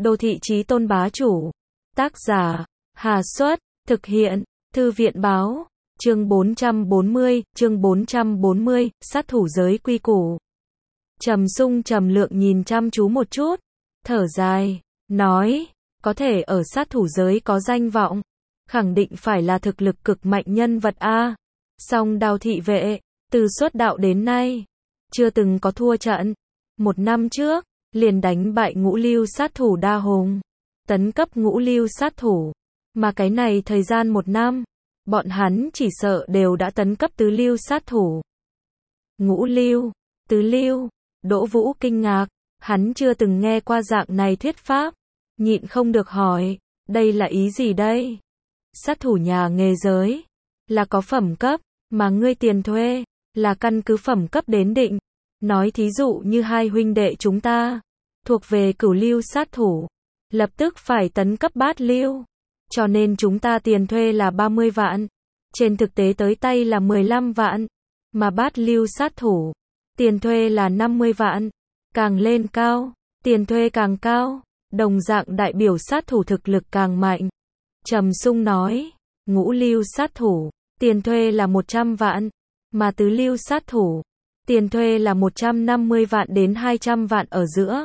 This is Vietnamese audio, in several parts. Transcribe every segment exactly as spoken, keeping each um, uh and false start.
Đô thị chí tôn bá chủ. Tác giả, Hà Xuất, thực hiện, Thư viện báo, chương bốn trăm bốn mươi, chương bốn trăm bốn mươi, sát thủ giới quy củ. Trầm Sung trầm lượng nhìn chăm chú một chút, thở dài, nói, có thể ở sát thủ giới có danh vọng, khẳng định phải là thực lực cực mạnh nhân vật a. Song Đao thị vệ, từ xuất đạo đến nay, chưa từng có thua trận. Một năm trước, liền đánh bại ngũ lưu sát thủ Đa Hùng, tấn cấp ngũ lưu sát thủ. Mà cái này thời gian một năm, bọn hắn chỉ sợ đều đã tấn cấp tứ lưu sát thủ. Ngũ lưu, tứ lưu, Đỗ Vũ kinh ngạc, hắn chưa từng nghe qua dạng này thuyết pháp, nhịn không được hỏi, đây là ý gì đây? Sát thủ nhà nghề giới, là có phẩm cấp, mà ngươi tiền thuê, là căn cứ phẩm cấp đến định. Nói thí dụ như hai huynh đệ chúng ta, thuộc về cửu lưu sát thủ, lập tức phải tấn cấp bát lưu, cho nên chúng ta tiền thuê là ba mươi vạn, trên thực tế tới tay là mười lăm vạn, mà bát lưu sát thủ, tiền thuê là năm mươi vạn, càng lên cao, tiền thuê càng cao, đồng dạng đại biểu sát thủ thực lực càng mạnh. Trầm Sung nói, ngũ lưu sát thủ, tiền thuê là một trăm vạn, mà tứ lưu sát thủ, tiền thuê là một trăm năm mươi vạn đến hai trăm vạn ở giữa.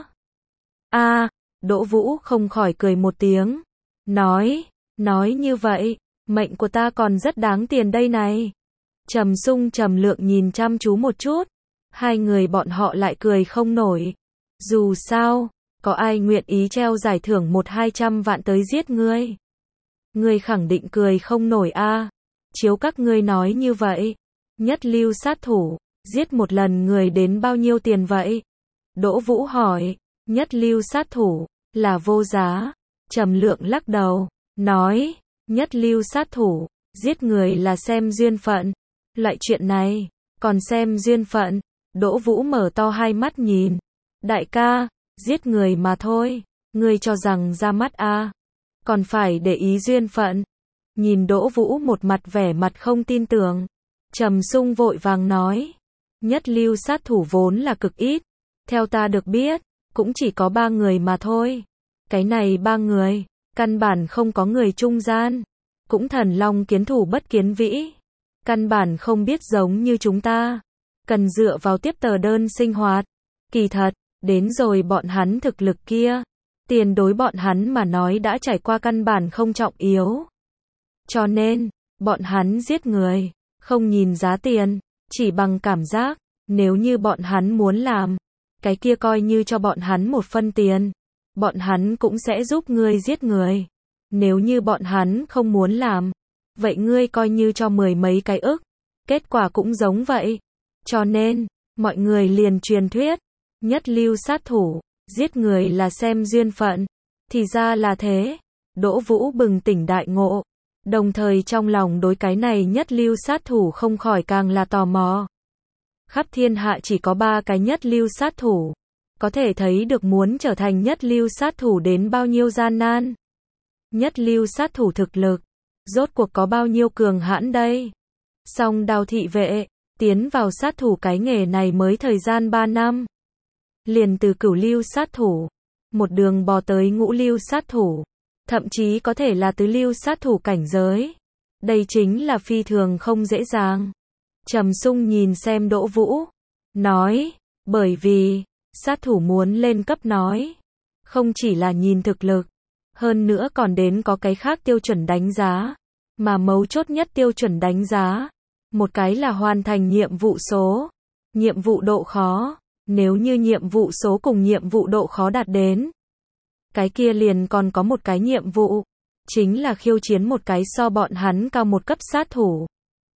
A, Đỗ Vũ không khỏi cười một tiếng, nói, nói như vậy, mệnh của ta còn rất đáng tiền đây này. Trầm Sung trầm lượng nhìn chăm chú một chút, hai người bọn họ lại cười không nổi. Dù sao, có ai nguyện ý treo giải thưởng một hai trăm vạn tới giết ngươi? Ngươi khẳng định cười không nổi a. Chiếu các ngươi nói như vậy, nhất lưu sát thủ, giết một lần người đến bao nhiêu tiền vậy? Đỗ Vũ hỏi, nhất lưu sát thủ, là vô giá. Trầm lượng lắc đầu, nói, nhất lưu sát thủ, giết người là xem duyên phận. Loại chuyện này, còn xem duyên phận. Đỗ Vũ mở to hai mắt nhìn. Đại ca, giết người mà thôi, ngươi cho rằng ra mắt a, còn phải để ý duyên phận. Nhìn Đỗ Vũ một mặt vẻ mặt không tin tưởng, Trầm Sung vội vàng nói, nhất lưu sát thủ vốn là cực ít, theo ta được biết, cũng chỉ có ba người mà thôi. Cái này ba người, căn bản không có người trung gian, cũng thần long kiến thủ bất kiến vĩ, căn bản không biết giống như chúng ta, cần dựa vào tiếp tờ đơn sinh hoạt. Kỳ thật, đến rồi bọn hắn thực lực kia, tiền đối bọn hắn mà nói đã trải qua căn bản không trọng yếu. Cho nên, bọn hắn giết người, không nhìn giá tiền, chỉ bằng cảm giác, nếu như bọn hắn muốn làm, cái kia coi như cho bọn hắn một phân tiền, bọn hắn cũng sẽ giúp ngươi giết người. Nếu như bọn hắn không muốn làm, vậy ngươi coi như cho mười mấy cái ức, kết quả cũng giống vậy. Cho nên, mọi người liền truyền thuyết, nhất lưu sát thủ, giết người là xem duyên phận. Thì ra là thế. Đỗ Vũ bừng tỉnh đại ngộ, đồng thời trong lòng đối cái này nhất lưu sát thủ không khỏi càng là tò mò. Khắp thiên hạ chỉ có ba cái nhất lưu sát thủ, có thể thấy được muốn trở thành nhất lưu sát thủ đến bao nhiêu gian nan. Nhất lưu sát thủ thực lực, rốt cuộc có bao nhiêu cường hãn đây? Song Đao thị vệ, tiến vào sát thủ cái nghề này mới thời gian ba năm. Liền từ cửu lưu sát thủ, một đường bò tới ngũ lưu sát thủ, thậm chí có thể là tứ lưu sát thủ cảnh giới. Đây chính là phi thường không dễ dàng. Trầm Sung nhìn xem Đỗ Vũ, nói, bởi vì, sát thủ muốn lên cấp nói, không chỉ là nhìn thực lực, hơn nữa còn đến có cái khác tiêu chuẩn đánh giá, mà mấu chốt nhất tiêu chuẩn đánh giá, một cái là hoàn thành nhiệm vụ số, nhiệm vụ độ khó, nếu như nhiệm vụ số cùng nhiệm vụ độ khó đạt đến, cái kia liền còn có một cái nhiệm vụ, chính là khiêu chiến một cái so bọn hắn cao một cấp sát thủ.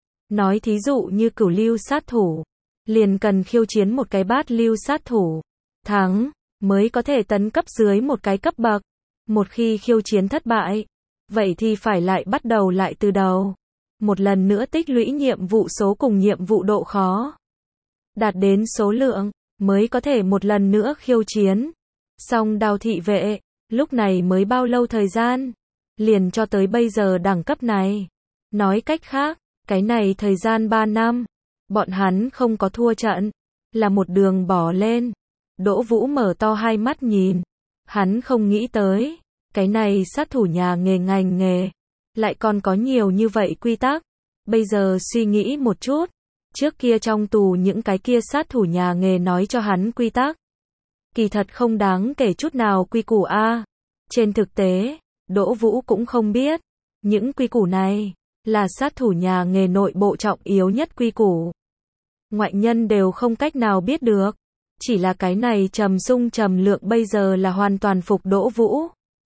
Nói thí dụ như cửu lưu sát thủ, liền cần khiêu chiến một cái bát lưu sát thủ, thắng, mới có thể tấn cấp dưới một cái cấp bậc. Một khi khiêu chiến thất bại, vậy thì phải lại bắt đầu lại từ đầu. Một lần nữa tích lũy nhiệm vụ số cùng nhiệm vụ độ khó. Đạt đến số lượng, mới có thể một lần nữa khiêu chiến. Song Đao thị vệ, lúc này mới bao lâu thời gian, liền cho tới bây giờ đẳng cấp này. Nói cách khác, cái này thời gian ba năm, bọn hắn không có thua trận, là một đường bỏ lên. Đỗ Vũ mở to hai mắt nhìn, Hắn không nghĩ tới, cái này sát thủ nhà nghề ngành nghề, lại còn có nhiều như vậy quy tắc. Bây giờ suy nghĩ một chút, trước kia trong tù những cái kia sát thủ nhà nghề nói cho hắn quy tắc. Kỳ thật không đáng kể chút nào quy củ a. Trên thực tế, Đỗ Vũ cũng không biết, những quy củ này, là sát thủ nhà nghề nội bộ trọng yếu nhất quy củ. Ngoại nhân đều không cách nào biết được. Chỉ là cái này Trầm Sung Trầm Lượng bây giờ là hoàn toàn phục Đỗ Vũ.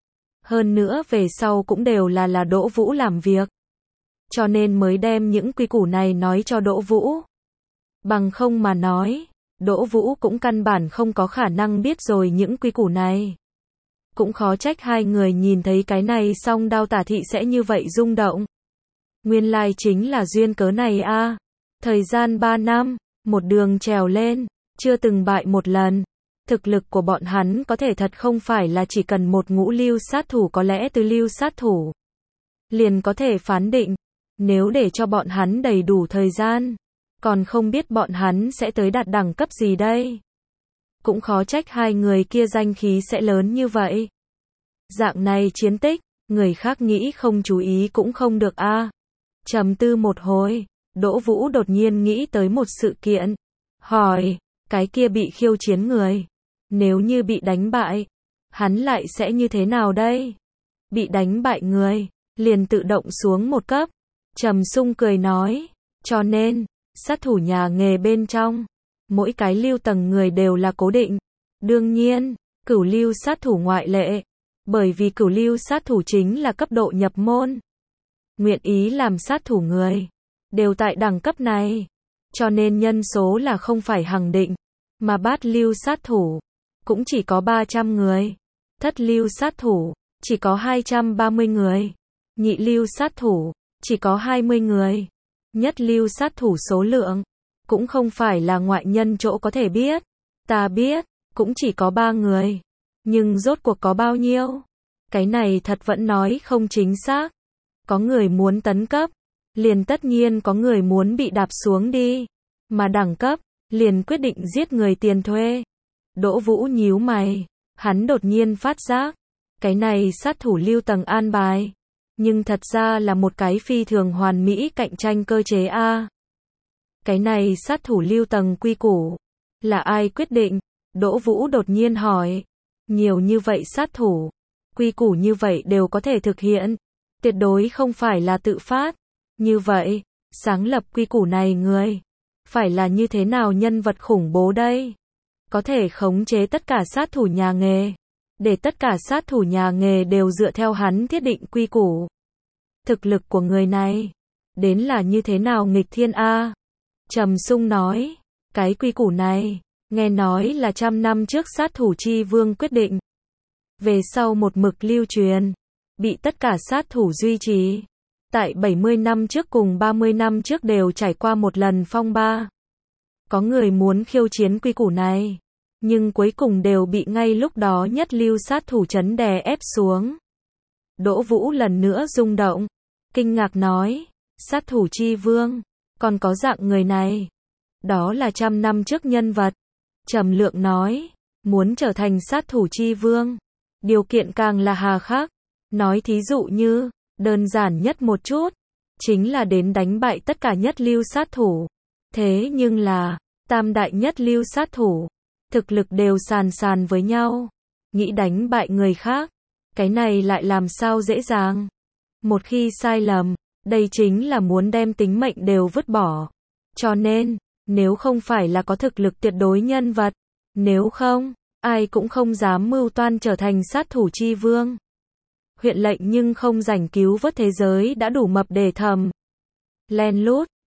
Hơn nữa về sau cũng đều là là Đỗ Vũ làm việc. Cho nên mới đem những quy củ này nói cho Đỗ Vũ. Bằng không mà nói, Đỗ Vũ cũng căn bản không có khả năng biết rồi những quy củ này. Cũng khó trách hai người nhìn thấy cái này song đao tả thị sẽ như vậy rung động. Nguyên lai chính là duyên cớ này a. Thời gian ba năm, một đường trèo lên, chưa từng bại một lần. Thực lực của bọn hắn có thể thật không phải là chỉ cần một ngũ lưu sát thủ, có lẽ tứ lưu sát thủ liền có thể phán định. Nếu để cho bọn hắn đầy đủ thời gian, còn không biết bọn hắn sẽ tới đạt đẳng cấp gì đây. Cũng khó trách hai người kia danh khí sẽ lớn như vậy. Dạng này chiến tích, người khác nghĩ không chú ý cũng không được a. Trầm tư một hồi, Đỗ Vũ đột nhiên nghĩ tới một sự kiện. Hỏi, cái kia bị khiêu chiến người, nếu như bị đánh bại, hắn lại sẽ như thế nào đây? Bị đánh bại người, liền tự động xuống một cấp. Trầm Sung cười nói, cho nên, sát thủ nhà nghề bên trong, mỗi cái lưu tầng người đều là cố định. Đương nhiên, cửu lưu sát thủ ngoại lệ, bởi vì cửu lưu sát thủ chính là cấp độ nhập môn. Nguyện ý làm sát thủ người, đều tại đẳng cấp này. Cho nên nhân số là không phải hằng định, mà bát lưu sát thủ, cũng chỉ có ba trăm người. Thất lưu sát thủ, chỉ có hai trăm ba mươi người. Nhị lưu sát thủ, chỉ có hai mươi người. Nhất lưu sát thủ số lượng, cũng không phải là ngoại nhân chỗ có thể biết. Ta biết, cũng chỉ có ba người. Nhưng rốt cuộc có bao nhiêu? Cái này thật vẫn nói không chính xác. Có người muốn tấn cấp, liền tất nhiên có người muốn bị đạp xuống đi. Mà đẳng cấp, liền quyết định giết người tiền thuê. Đỗ Vũ nhíu mày, hắn đột nhiên phát giác, cái này sát thủ lưu tầng an bài, nhưng thật ra là một cái phi thường hoàn mỹ cạnh tranh cơ chế a. Cái này sát thủ lưu tầng quy củ, là ai quyết định? Đỗ Vũ đột nhiên hỏi. Nhiều như vậy sát thủ, quy củ như vậy đều có thể thực hiện, tuyệt đối không phải là tự phát. Như vậy, sáng lập quy củ này người, phải là như thế nào nhân vật khủng bố đây? Có thể khống chế tất cả sát thủ nhà nghề, để tất cả sát thủ nhà nghề đều dựa theo hắn thiết định quy củ. Thực lực của người này, đến là như thế nào nghịch thiên a? Trầm Sung nói, cái quy củ này, nghe nói là trăm năm trước sát thủ chi vương quyết định. Về sau một mực lưu truyền, bị tất cả sát thủ duy trì. Tại bảy mươi năm trước cùng ba mươi năm trước đều trải qua một lần phong ba. Có người muốn khiêu chiến quy củ này, nhưng cuối cùng đều bị ngay lúc đó nhất lưu sát thủ trấn đè ép xuống. Đỗ Vũ lần nữa rung động, kinh ngạc nói, sát thủ chi vương, còn có dạng người này. Đó là trăm năm trước nhân vật. Trầm Lượng nói, muốn trở thành sát thủ chi vương, điều kiện càng là hà khắc. Nói thí dụ như, đơn giản nhất một chút, chính là đến đánh bại tất cả nhất lưu sát thủ. Thế nhưng là, tam đại nhất lưu sát thủ, thực lực đều sàn sàn với nhau. Nghĩ đánh bại người khác, cái này lại làm sao dễ dàng. Một khi sai lầm, đây chính là muốn đem tính mệnh đều vứt bỏ. Cho nên, nếu không phải là có thực lực tuyệt đối nhân vật, nếu không, ai cũng không dám mưu toan trở thành sát thủ chi vương. Huyện lệnh nhưng không rảnh cứu vớt thế giới đã đủ mập để thầm. Len lút,